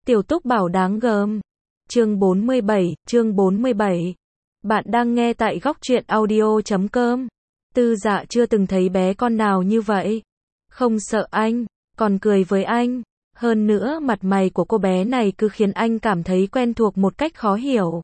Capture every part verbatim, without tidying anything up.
Tiểu Túc Bảo đáng gờm. Chương bốn mươi bảy, chương bốn mươi bảy. Bạn đang nghe tại góc truyện audio chấm com. Tư Dạ chưa từng thấy bé con nào như vậy. Không sợ anh, còn cười với anh. Hơn nữa mặt mày của cô bé này cứ khiến anh cảm thấy quen thuộc một cách khó hiểu.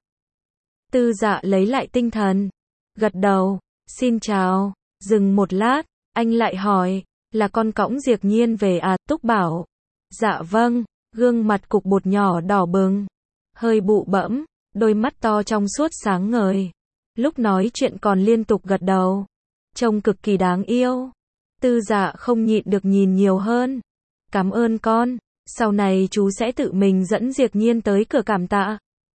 Tư Dạ lấy lại tinh thần. Gật đầu. Xin chào. Dừng một lát, anh lại hỏi. Là con cõng Diệp Nhiên về à? Túc bảo. Dạ vâng. Gương mặt cục bột nhỏ đỏ bừng. Hơi bụ bẫm. Đôi mắt to trong suốt sáng ngời. Lúc nói chuyện còn liên tục gật đầu. Trông cực kỳ đáng yêu. Tư Dạ không nhịn được nhìn nhiều hơn. Cảm ơn con. Sau này chú sẽ tự mình dẫn Diệp Nhiên tới cửa cảm tạ.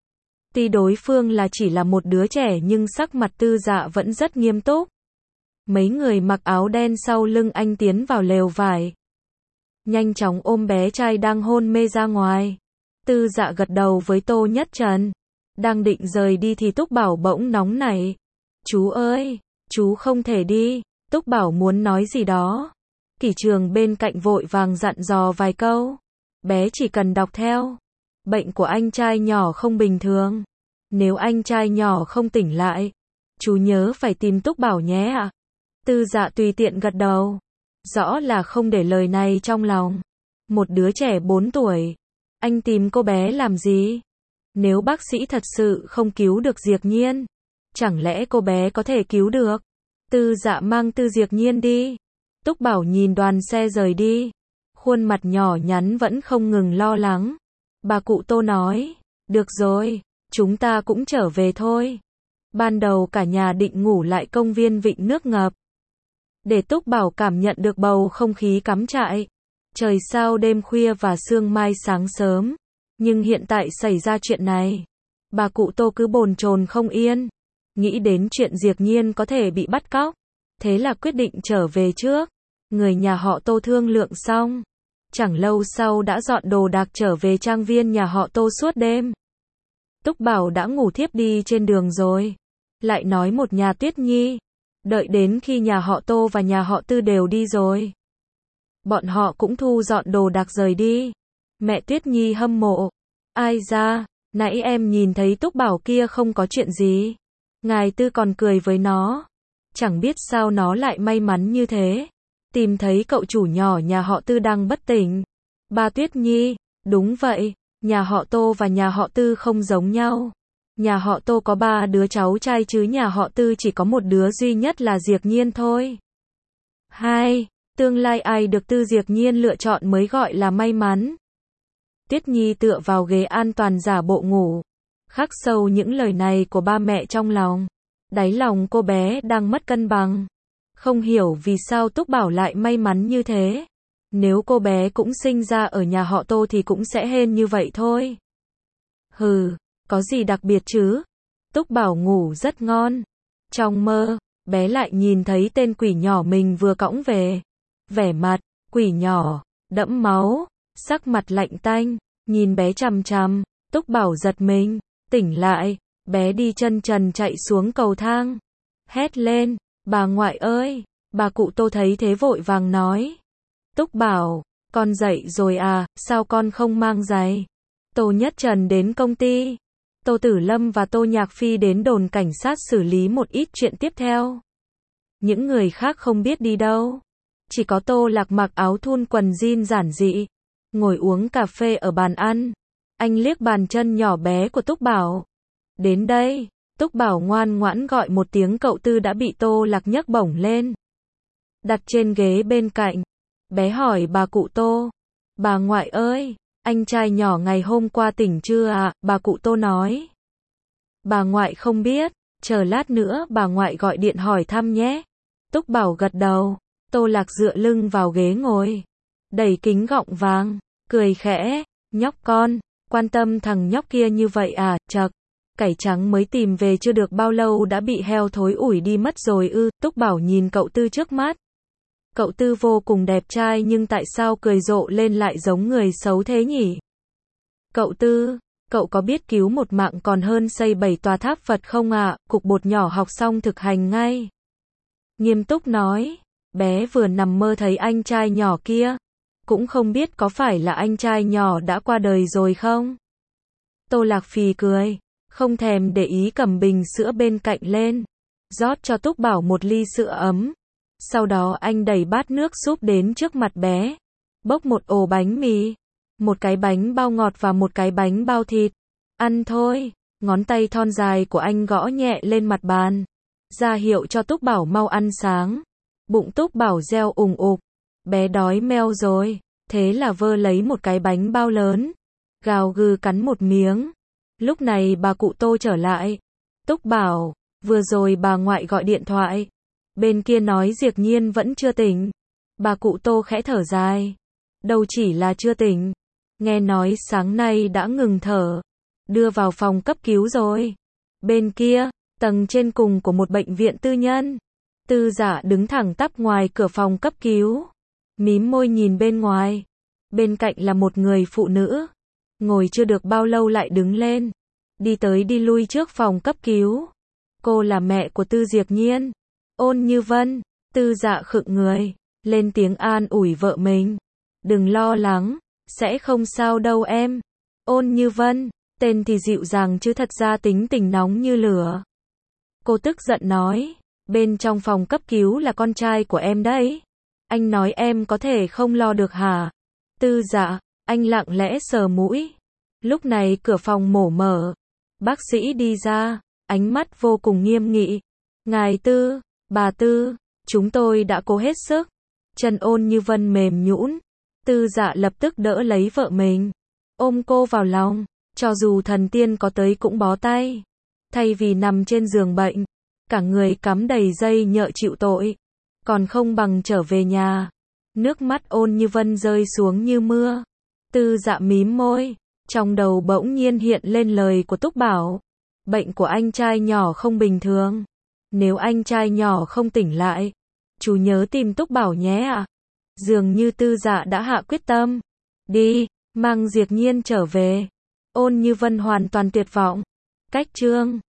Tuy đối phương là chỉ là một đứa trẻ nhưng sắc mặt Tư Dạ vẫn rất nghiêm túc. Mấy người mặc áo đen sau lưng anh tiến vào lều vải. Nhanh chóng ôm bé trai đang hôn mê ra ngoài. Tư Dạ gật đầu với Tô Nhất Trần. Đang định rời đi thì Túc Bảo bỗng nóng nảy. Chú ơi, chú không thể đi. Túc Bảo muốn nói gì đó. Kỷ Trường bên cạnh vội vàng dặn dò vài câu. Bé chỉ cần đọc theo. Bệnh của anh trai nhỏ không bình thường. Nếu anh trai nhỏ không tỉnh lại, chú nhớ phải tìm Túc Bảo nhé ạ. Tư Dạ tùy tiện gật đầu. Rõ là không để lời này trong lòng. Một đứa trẻ bốn tuổi. Anh tìm cô bé làm gì? Nếu bác sĩ thật sự không cứu được Diệp Nhiên, chẳng lẽ cô bé có thể cứu được? Tư Dạ mang Tư Diệp Nhiên đi. Túc Bảo nhìn đoàn xe rời đi. Khuôn mặt nhỏ nhắn vẫn không ngừng lo lắng. Bà cụ Tô nói, được rồi, chúng ta cũng trở về thôi. Ban đầu cả nhà định ngủ lại công viên vịnh nước ngập. Để Túc Bảo cảm nhận được bầu không khí cắm trại. Trời sao đêm khuya và sương mai sáng sớm. Nhưng hiện tại xảy ra chuyện này. Bà cụ Tô cứ bồn chồn không yên. Nghĩ đến chuyện Diệp Nhiên có thể bị bắt cóc. Thế là quyết định trở về trước. Người nhà họ Tô thương lượng xong. Chẳng lâu sau đã dọn đồ đạc trở về trang viên nhà họ Tô suốt đêm. Túc Bảo đã ngủ thiếp đi trên đường rồi. Lại nói một nhà Tuyết Nhi. Đợi đến khi nhà họ Tô và nhà họ Tư đều đi rồi. Bọn họ cũng thu dọn đồ đạc rời đi. Mẹ Tuyết Nhi hâm mộ. Ai ra, nãy em nhìn thấy Túc Bảo kia không có chuyện gì. Ngài Tư còn cười với nó. Chẳng biết sao nó lại may mắn như thế. Tìm thấy cậu chủ nhỏ nhà họ Tư đang bất tỉnh. Ba Tuyết Nhi, đúng vậy, nhà họ Tô và nhà họ Tư không giống nhau. Nhà họ Tô có ba đứa cháu trai chứ nhà họ Tư chỉ có một đứa duy nhất là Diệp Nhiên thôi. Hai, tương lai ai được Tư Diệp Nhiên lựa chọn mới gọi là may mắn. Tuyết Nhi tựa vào ghế an toàn giả bộ ngủ. Khắc sâu những lời này của ba mẹ trong lòng. Đáy lòng cô bé đang mất cân bằng. Không hiểu vì sao Túc Bảo lại may mắn như thế. Nếu cô bé cũng sinh ra ở nhà họ Tô thì cũng sẽ hên như vậy thôi. Hừ, có gì đặc biệt chứ? Túc Bảo ngủ rất ngon. Trong mơ, bé lại nhìn thấy tên quỷ nhỏ mình vừa cõng về. Vẻ mặt, quỷ nhỏ, đẫm máu, sắc mặt lạnh tanh, nhìn bé chằm chằm. Túc Bảo giật mình, tỉnh lại, bé đi chân trần chạy xuống cầu thang. Hét lên. Bà ngoại ơi, bà cụ Tô thấy thế vội vàng nói. Túc Bảo, con dậy rồi à, sao con không mang giày? Tô Nhất Trần đến công ty. Tô Tử Lâm và Tô Nhạc Phi đến đồn cảnh sát xử lý một ít chuyện tiếp theo. Những người khác không biết đi đâu. Chỉ có Tô Lạc mặc áo thun quần jean giản dị. Ngồi uống cà phê ở bàn ăn. Anh liếc bàn chân nhỏ bé của Túc Bảo. Đến đây. Túc Bảo ngoan ngoãn gọi một tiếng cậu Tư đã bị Tô Lạc nhấc bổng lên. Đặt trên ghế bên cạnh. Bé hỏi bà cụ Tô. Bà ngoại ơi, anh trai nhỏ ngày hôm qua tỉnh chưa ạ? À? Bà cụ Tô nói. Bà ngoại không biết, chờ lát nữa bà ngoại gọi điện hỏi thăm nhé. Túc Bảo gật đầu. Tô Lạc dựa lưng vào ghế ngồi. Đẩy kính gọng vàng, cười khẽ. Nhóc con, quan tâm thằng nhóc kia như vậy à? Chậc. Cải trắng mới tìm về chưa được bao lâu đã bị heo thối ủi đi mất rồi ư? Túc Bảo nhìn cậu Tư trước mắt. Cậu Tư vô cùng đẹp trai nhưng tại sao cười rộ lên lại giống người xấu thế nhỉ? Cậu Tư, cậu có biết cứu một mạng còn hơn xây bảy tòa tháp Phật không ạ? À? Cục bột nhỏ học xong thực hành ngay. Nghiêm túc nói. Bé vừa nằm mơ thấy anh trai nhỏ kia. cũng không biết có phải là anh trai nhỏ đã qua đời rồi không? Tô Lạc Phì cười, không thèm để ý cầm bình sữa bên cạnh lên, rót cho Túc Bảo một ly sữa ấm. Sau đó anh đẩy bát nước súp đến trước mặt bé, bốc một ổ bánh mì, một cái bánh bao ngọt và một cái bánh bao thịt. Ăn thôi, ngón tay thon dài của anh gõ nhẹ lên mặt bàn, ra hiệu cho Túc Bảo mau ăn sáng. Bụng Túc Bảo reo ùng ục, bé đói meo rồi, thế là vơ lấy một cái bánh bao lớn, gào gừ cắn một miếng. Lúc này bà cụ Tô trở lại. Túc Bảo, vừa rồi bà ngoại gọi điện thoại, bên kia nói Diệp Nhiên vẫn chưa tỉnh. Bà cụ Tô khẽ thở dài, đâu chỉ là chưa tỉnh, nghe nói sáng nay đã ngừng thở, đưa vào phòng cấp cứu rồi. Bên kia, tầng trên cùng của một bệnh viện tư nhân, Tư Dạ đứng thẳng tắp ngoài cửa phòng cấp cứu, mím môi nhìn bên ngoài. Bên cạnh là một người phụ nữ, ngồi chưa được bao lâu lại đứng lên, đi tới đi lui trước phòng cấp cứu. Cô là mẹ của Tư Diệp Nhiên, Ôn Như Vân. Tư Dạ khựng người, lên tiếng an ủi vợ mình. Đừng lo lắng, sẽ không sao đâu em. Ôn Như Vân, tên thì dịu dàng chứ thật ra tính tình nóng như lửa. Cô tức giận nói, bên trong phòng cấp cứu là con trai của em đấy. Anh nói em có thể không lo được hả? Tư Dạ, anh lặng lẽ sờ mũi. Lúc này cửa phòng mổ mở, bác sĩ đi ra, ánh mắt vô cùng nghiêm nghị. Ngài Tư, bà Tư, chúng tôi đã cố hết sức. Chân Ôn Như Vân mềm nhũn. Tư Dạ lập tức đỡ lấy vợ mình, ôm cô vào lòng. Cho dù thần tiên có tới cũng bó tay. Thay vì nằm trên giường bệnh, cả người cắm đầy dây nhợ chịu tội, còn không bằng trở về nhà. Nước mắt Ôn Như Vân rơi xuống như mưa. Tư Dạ mím môi, trong đầu bỗng nhiên hiện lên lời của Túc Bảo. Bệnh của anh trai nhỏ không bình thường. Nếu anh trai nhỏ không tỉnh lại, chú nhớ tìm Túc Bảo nhé ạ. Dường như Tư Dạ đã hạ quyết tâm. Đi, mang Diệp Nhiên trở về. Ôn Như Vân hoàn toàn tuyệt vọng. Cách chương